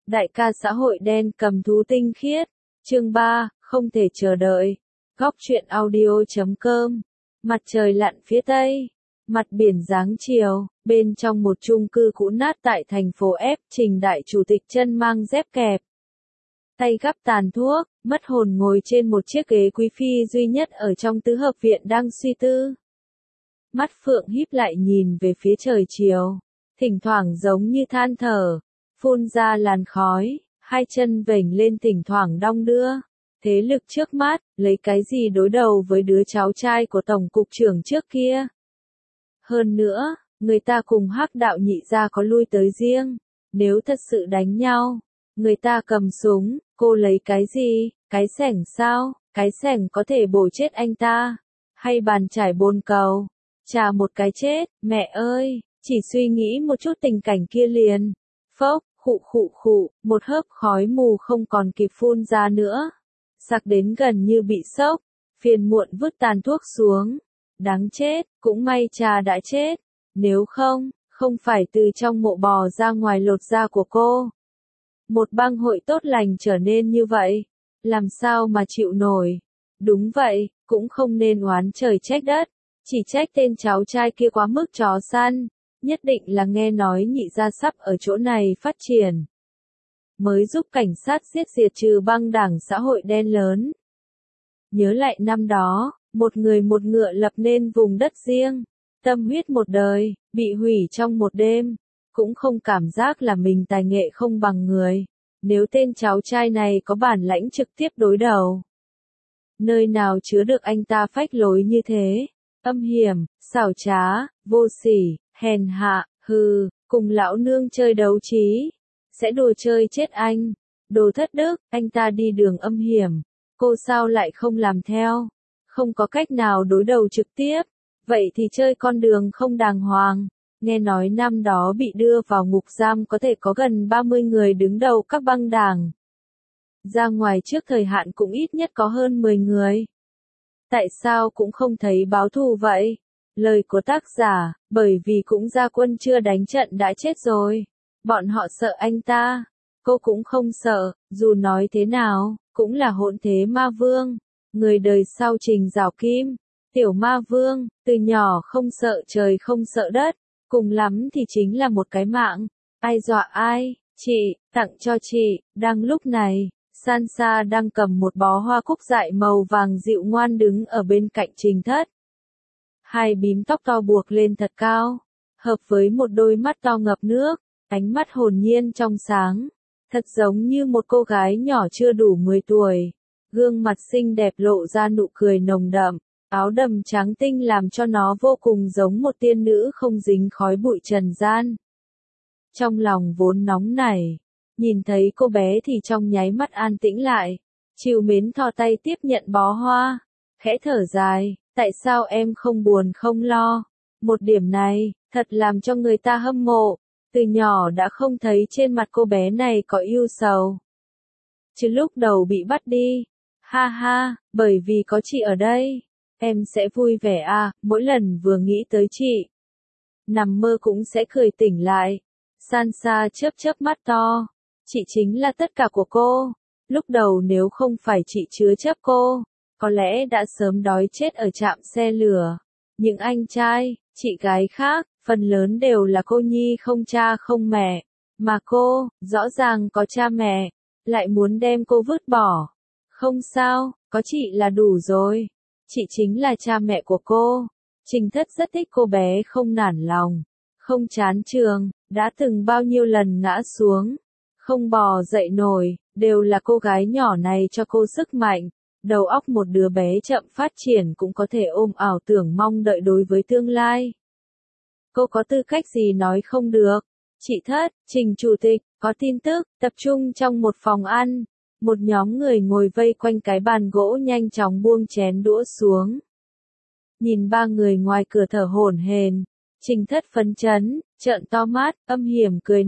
Đại ca xã hội đen cầm thú tinh khiết. Chương 3, không thể chờ đợi. Góc truyện audio.com. Mặt trời lặn phía tây, mặt biển dáng chiều, bên trong một chung cư cũ nát tại thành phố F, Trình đại chủ tịch chân mang dép kẹp, tay gắp tàn thuốc, mất hồn ngồi trên một chiếc ghế quý phi duy nhất ở trong tứ hợp viện đang suy tư. Mắt phượng híp lại nhìn về phía trời chiều, thỉnh thoảng giống như than thở, phun ra làn khói, hai chân vểnh lên thỉnh thoảng đong đưa. Thế lực trước mắt, lấy cái gì đối đầu với đứa cháu trai của tổng cục trưởng trước kia? Hơn nữa, người ta cùng Hắc đạo nhị gia có lui tới riêng, nếu thật sự đánh nhau, người ta cầm súng, cô lấy cái gì? Cái xẻng sao? Cái xẻng có thể bổ chết anh ta, hay bàn chải bồn cầu, chà một cái chết, mẹ ơi, chỉ suy nghĩ một chút tình cảnh kia liền, phốc, khụ, một hớp khói mù không còn kịp phun ra nữa. Sặc đến gần như bị sốc, phiền muộn vứt tàn thuốc xuống. Đáng chết, cũng may cha đã chết. Nếu không phải từ trong mộ bò ra ngoài lột da của cô. Một bang hội tốt lành trở nên như vậy, làm sao mà chịu nổi. Đúng vậy, cũng không nên oán trời trách đất, chỉ trách tên cháu trai kia quá mức chó săn. Nhất định là nghe nói nhị gia sắp ở chỗ này phát triển, mới giúp cảnh sát giết diệt trừ băng đảng xã hội đen lớn. Nhớ lại năm đó, một người một ngựa lập nên vùng đất riêng, tâm huyết một đời, bị hủy trong một đêm, cũng không cảm giác là mình tài nghệ không bằng người. Nếu tên cháu trai này có bản lãnh trực tiếp đối đầu, nơi nào chứa được anh ta phách lối như thế, âm hiểm, xảo trá, vô sỉ, hèn hạ, cùng lão nương chơi đấu trí. Sẽ đồ chơi chết anh, đồ thất đức, anh ta đi đường âm hiểm, cô sao lại không làm theo, không có cách nào đối đầu trực tiếp, vậy thì chơi con đường không đàng hoàng. Nghe nói năm đó bị đưa vào ngục giam có thể có gần 30 người đứng đầu các băng đảng. Ra ngoài trước thời hạn cũng ít nhất có hơn 10 người. Tại sao cũng không thấy báo thù vậy? Lời của tác giả, bởi vì cũng ra quân chưa đánh trận đã chết rồi. Bọn họ sợ anh ta, cô cũng không sợ, dù nói thế nào, cũng là hỗn thế ma vương, người đời sau Trình Giảo Kim, tiểu ma vương, từ nhỏ không sợ trời không sợ đất, cùng lắm thì chính là một cái mạng, ai dọa ai, chị, tặng cho chị. Đang lúc này, Sansa đang cầm một bó hoa cúc dại màu vàng dịu ngoan đứng ở bên cạnh Trình Thất. Hai bím tóc to buộc lên thật cao, hợp với một đôi mắt to ngập nước. Ánh mắt hồn nhiên trong sáng, thật giống như một cô gái nhỏ chưa đủ 10 tuổi. Gương mặt xinh đẹp lộ ra nụ cười nồng đậm, áo đầm trắng tinh làm cho nó vô cùng giống một tiên nữ không dính khói bụi trần gian. Trong lòng vốn nóng nảy, nhìn thấy cô bé thì trong nháy mắt an tĩnh lại, trìu mến thò tay tiếp nhận bó hoa, khẽ thở dài, tại sao em không buồn không lo, một điểm này, thật làm cho người ta hâm mộ. Từ nhỏ đã không thấy trên mặt cô bé này có ưu sầu. Chứ lúc đầu bị bắt đi. Ha ha, bởi vì có chị ở đây. Em sẽ vui vẻ à, mỗi lần vừa nghĩ tới chị. Nằm mơ cũng sẽ cười tỉnh lại. Sansa chớp mắt to. Chị chính là tất cả của cô. Lúc đầu nếu không phải chị chứa chấp cô, có lẽ đã sớm đói chết ở trạm xe lửa. Những anh trai, chị gái khác, phần lớn đều là cô nhi không cha không mẹ, mà cô, rõ ràng có cha mẹ, lại muốn đem cô vứt bỏ. Không sao, có chị là đủ rồi. Chị chính là cha mẹ của cô. Trình Thất rất thích cô bé không nản lòng, không chán trường, đã từng bao nhiêu lần ngã xuống, không bò dậy nổi, đều là cô gái nhỏ này cho cô sức mạnh. Đầu óc một đứa bé chậm phát triển cũng có thể ôm ảo tưởng mong đợi đối với tương lai. Cô có tư cách gì nói không được? Chị Thất, Trình chủ tịch, có tin tức, tập trung trong một phòng ăn. Một nhóm người ngồi vây quanh cái bàn gỗ nhanh chóng buông chén đũa xuống. Nhìn ba người ngoài cửa thở hổn hển, Trình Thất phấn chấn, trợn to mắt, âm hiểm cười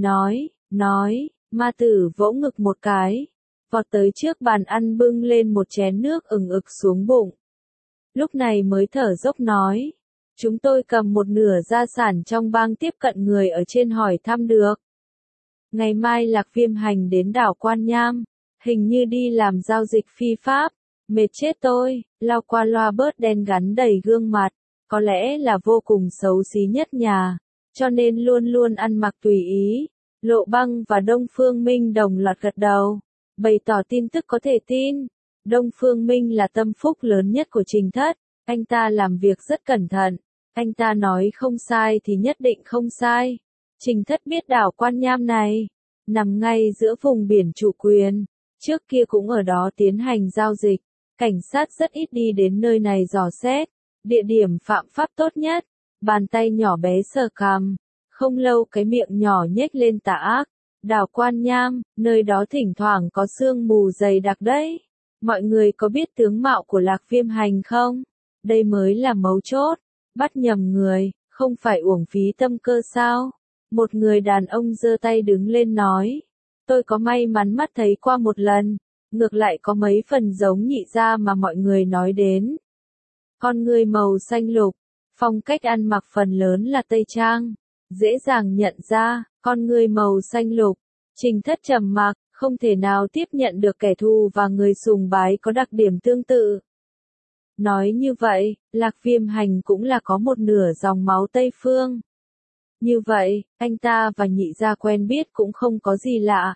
nói, ma tử vỗ ngực một cái, vọt tới trước bàn ăn bưng lên một chén nước ừng ực xuống bụng. Lúc này mới thở dốc nói. Chúng tôi cầm một nửa gia sản trong bang tiếp cận người ở trên hỏi thăm được. Ngày mai Lạc Viêm Hành đến đảo Quan Nham, hình như đi làm giao dịch phi pháp, mệt chết tôi, lau qua loa bớt đen gắn đầy gương mặt, có lẽ là vô cùng xấu xí nhất nhà, cho nên luôn luôn ăn mặc tùy ý. Lộ Băng và Đông Phương Minh đồng loạt gật đầu, bày tỏ tin tức có thể tin. Đông Phương Minh là tâm phúc lớn nhất của Trình Thất, anh ta làm việc rất cẩn thận, anh ta nói không sai thì nhất định không sai. Trình Thất biết đảo Quan Nham này, nằm ngay giữa vùng biển chủ quyền, trước kia cũng ở đó tiến hành giao dịch, cảnh sát rất ít đi đến nơi này dò xét, địa điểm phạm pháp tốt nhất, bàn tay nhỏ bé sờ cằm, không lâu cái miệng nhỏ nhếch lên tà ác, đảo Quan Nham, nơi đó thỉnh thoảng có sương mù dày đặc đấy. Mọi người có biết tướng mạo của Lạc Viêm Hành không? Đây mới là mấu chốt, bắt nhầm người, không phải uổng phí tâm cơ sao? Một người đàn ông giơ tay đứng lên nói, tôi có may mắn mắt thấy qua một lần, ngược lại có mấy phần giống Nhị gia mà mọi người nói đến. Con người màu xanh lục, phong cách ăn mặc phần lớn là Tây Trang, dễ dàng nhận ra, con người màu xanh lục. Trình Thất trầm mặc, không thể nào tiếp nhận được kẻ thù và người sùng bái có đặc điểm tương tự. Nói như vậy, Lạc Viêm Hành cũng là có một nửa dòng máu Tây Phương. Như vậy, anh ta và Nhị gia quen biết cũng không có gì lạ.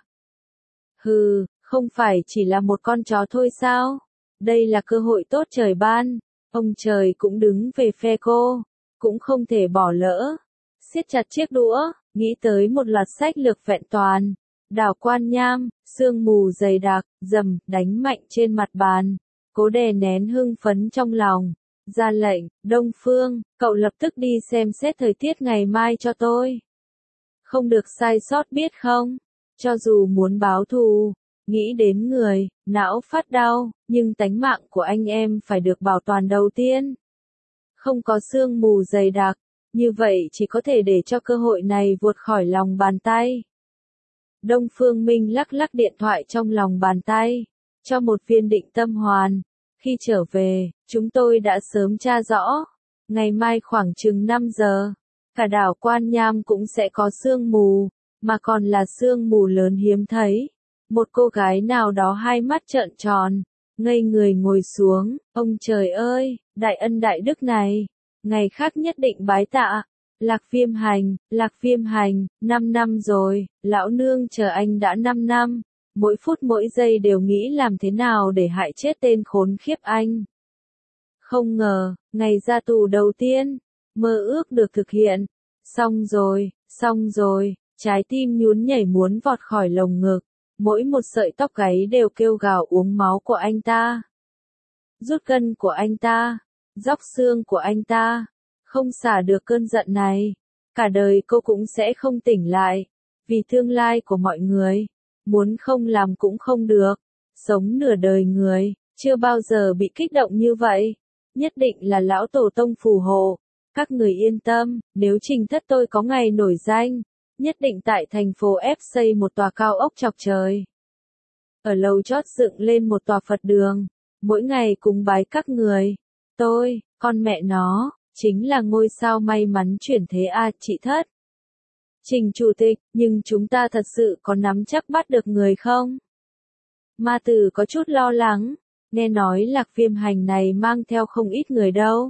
Hừ, không phải chỉ là một con chó thôi sao? Đây là cơ hội tốt trời ban, ông trời cũng đứng về phe cô, cũng không thể bỏ lỡ. Siết chặt chiếc đũa, nghĩ tới một loạt sách lược vẹn toàn. Đảo Quan Nham, sương mù dày đặc, rầm, đánh mạnh trên mặt bàn. Cố đè nén hưng phấn trong lòng. Ra lệnh, Đông Phương, cậu lập tức đi xem xét thời tiết ngày mai cho tôi. Không được sai sót biết không? Cho dù muốn báo thù, nghĩ đến người, não phát đau, nhưng tánh mạng của anh em phải được bảo toàn đầu tiên. Không có sương mù dày đặc, như vậy chỉ có thể để cho cơ hội này vụt khỏi lòng bàn tay. Đông Phương Minh lắc lắc điện thoại trong lòng bàn tay, cho một viên định tâm hoàn. Khi trở về, chúng tôi đã sớm tra rõ. Ngày mai khoảng chừng 5 giờ, cả đảo Quan Nham cũng sẽ có sương mù, mà còn là sương mù lớn hiếm thấy. Một cô gái nào đó hai mắt trợn tròn, ngây người ngồi xuống, ông trời ơi, đại ân đại đức này, ngày khác nhất định bái tạ. Lạc Viêm Hành, 5 năm rồi, lão nương chờ anh đã 5 năm, mỗi phút mỗi giây đều nghĩ làm thế nào để hại chết tên khốn khiếp anh. Không ngờ, ngày ra tù đầu tiên, mơ ước được thực hiện. Xong rồi, trái tim nhún nhảy muốn vọt khỏi lồng ngực, mỗi một sợi tóc gáy đều kêu gào uống máu của anh ta. Rút gân của anh ta, róc xương của anh ta, không xả được cơn giận này, cả đời cô cũng sẽ không tỉnh lại, vì tương lai của mọi người, muốn không làm cũng không được, sống nửa đời người, chưa bao giờ bị kích động như vậy, nhất định là lão tổ tông phù hộ, các người yên tâm, nếu Trình Thất tôi có ngày nổi danh, nhất định tại thành phố F xây một tòa cao ốc chọc trời. Ở lầu chót dựng lên một tòa Phật đường, mỗi ngày cúng bái các người, tôi, con mẹ nó, chính là ngôi sao may mắn chuyển thế a chị Thất. Trình chủ tịch, nhưng chúng ta thật sự có nắm chắc bắt được người không? Ma Tử có chút lo lắng, nghe nói Lạc Viêm Hành này mang theo không ít người đâu.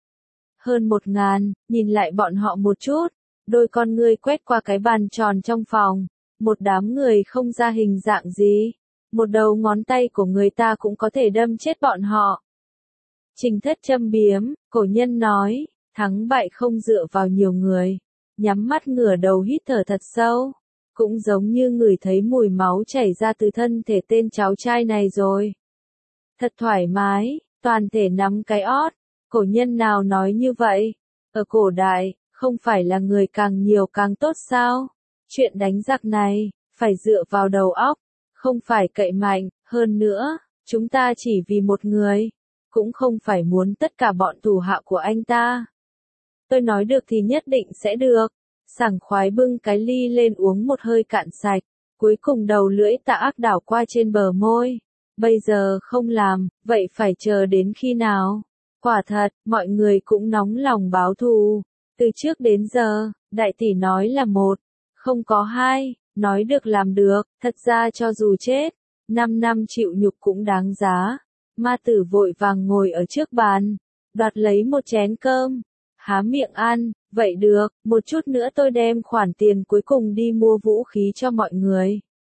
Hơn 1.000, nhìn lại bọn họ một chút, đôi con ngươi quét qua cái bàn tròn trong phòng, một đám người không ra hình dạng gì, một đầu ngón tay của người ta cũng có thể đâm chết bọn họ. Trình Thất châm biếm, cổ nhân nói, thắng bại không dựa vào nhiều người, nhắm mắt ngửa đầu hít thở thật sâu, cũng giống như ngửi thấy mùi máu chảy ra từ thân thể tên cháu trai này rồi. Thật thoải mái, toàn thể nắm cái ót, cổ nhân nào nói như vậy? Ở cổ đại, không phải là người càng nhiều càng tốt sao? Chuyện đánh giặc này, phải dựa vào đầu óc, không phải cậy mạnh, hơn nữa, chúng ta chỉ vì một người, cũng không phải muốn tất cả bọn thủ hạ của anh ta. Tôi nói được thì nhất định sẽ được. Sảng khoái bưng cái ly lên uống một hơi cạn sạch, cuối cùng đầu lưỡi tà ác đảo qua trên bờ môi. Bây giờ không làm, vậy phải chờ đến khi nào? Quả thật, mọi người cũng nóng lòng báo thù. Từ trước đến giờ, đại tỷ nói là một, không có hai, nói được làm được, thật ra cho dù chết, 5 năm chịu nhục cũng đáng giá. Ma tử vội vàng ngồi ở trước bàn, đoạt lấy một chén cơm, há miệng ăn, vậy được, một chút nữa tôi đem khoản tiền cuối cùng đi mua vũ khí cho mọi người.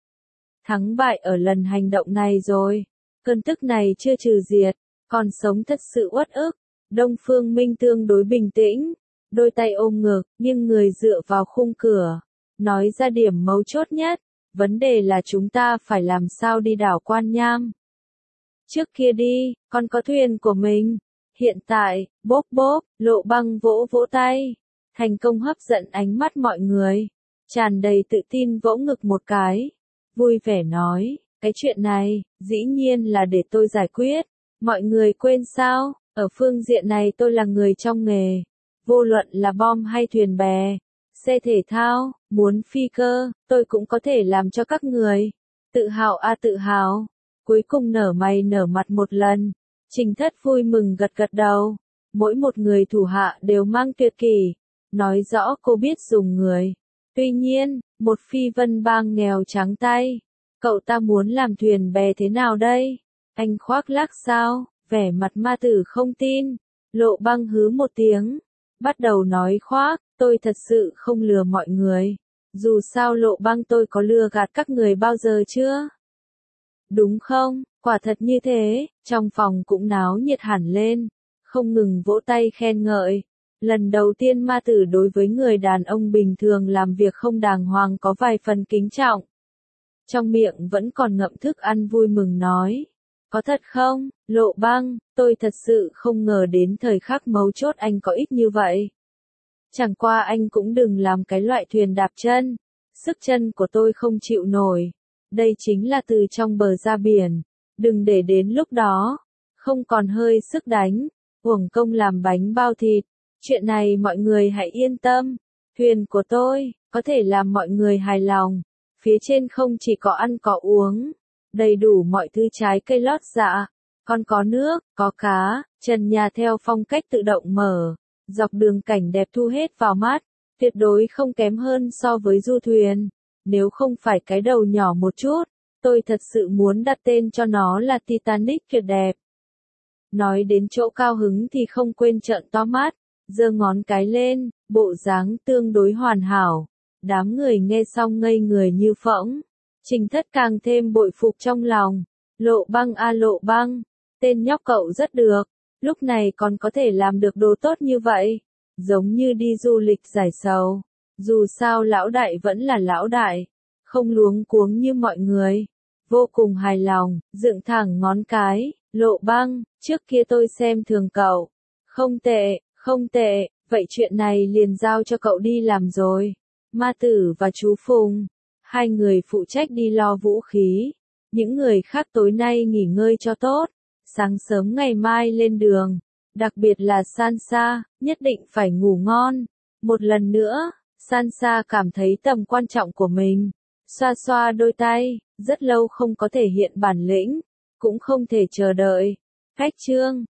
Thắng bại ở lần hành động này rồi, cơn tức này chưa trừ diệt, còn sống thật sự uất ức. Đông Phương Minh tương đối bình tĩnh, đôi tay ôm ngực, nghiêng người dựa vào khung cửa, nói ra điểm mấu chốt nhất, vấn đề là chúng ta phải làm sao đi đảo Quan Nham. Trước kia đi, con có thuyền của mình. Hiện tại, bốp bốp, Lộ Băng vỗ vỗ tay, thành công hấp dẫn ánh mắt mọi người, tràn đầy tự tin vỗ ngực một cái, vui vẻ nói, cái chuyện này, dĩ nhiên là để tôi giải quyết, mọi người quên sao, ở phương diện này tôi là người trong nghề, vô luận là bom hay thuyền bè, xe thể thao, muốn phi cơ, tôi cũng có thể làm cho các người, tự hào a tự hào, cuối cùng nở mày nở mặt một lần. Trình Thất vui mừng gật gật đầu, mỗi một người thủ hạ đều mang tuyệt kỷ, nói rõ cô biết dùng người. Tuy nhiên, một phi vân bang nghèo trắng tay, cậu ta muốn làm thuyền bè thế nào đây? Anh khoác lác sao? Vẻ mặt ma tử không tin, Lộ Băng hứ một tiếng, bắt đầu nói khoác, tôi thật sự không lừa mọi người. Dù sao Lộ Băng tôi có lừa gạt các người bao giờ chưa? Đúng không? Quả thật như thế, trong phòng cũng náo nhiệt hẳn lên, không ngừng vỗ tay khen ngợi. Lần đầu tiên ma tử đối với người đàn ông bình thường làm việc không đàng hoàng có vài phần kính trọng. Trong miệng vẫn còn ngậm thức ăn vui mừng nói. Có thật không, Lộ Băng, tôi thật sự không ngờ đến thời khắc mấu chốt anh có ích như vậy. Chẳng qua anh cũng đừng làm cái loại thuyền đạp chân, sức chân của tôi không chịu nổi. Đây chính là từ trong bờ ra biển, đừng để đến lúc đó, không còn hơi sức đánh, uổng công làm bánh bao thịt. Chuyện này mọi người hãy yên tâm, thuyền của tôi, có thể làm mọi người hài lòng. Phía trên không chỉ có ăn có uống, đầy đủ mọi thứ trái cây lót dạ, còn có nước, có cá, trần nhà theo phong cách tự động mở, dọc đường cảnh đẹp thu hết vào mắt, tuyệt đối không kém hơn so với du thuyền. Nếu không phải cái đầu nhỏ một chút, tôi thật sự muốn đặt tên cho nó là Titanic tuyệt đẹp. Nói đến chỗ cao hứng thì không quên trợn to mắt, giơ ngón cái lên, bộ dáng tương đối hoàn hảo. Đám người nghe xong ngây người như phỗng. Trình Thất càng thêm bội phục trong lòng. Lộ Băng a Lộ Băng, tên nhóc cậu rất được, lúc này còn có thể làm được đồ tốt như vậy, giống như đi du lịch giải sầu. Dù sao lão đại vẫn là lão đại, không luống cuống như mọi người. Vô cùng hài lòng, dựng thẳng ngón cái, Lộ Băng, trước kia tôi xem thường cậu. Không tệ, không tệ, vậy chuyện này liền giao cho cậu đi làm rồi. Ma Tử và chú Phùng, hai người phụ trách đi lo vũ khí. Những người khác tối nay nghỉ ngơi cho tốt, sáng sớm ngày mai lên đường. Đặc biệt là Sansa, nhất định phải ngủ ngon. Một lần nữa, Sansa cảm thấy tầm quan trọng của mình. Xoa xoa đôi tay, rất lâu không có thể hiện bản lĩnh, cũng không thể chờ đợi. Khách trương,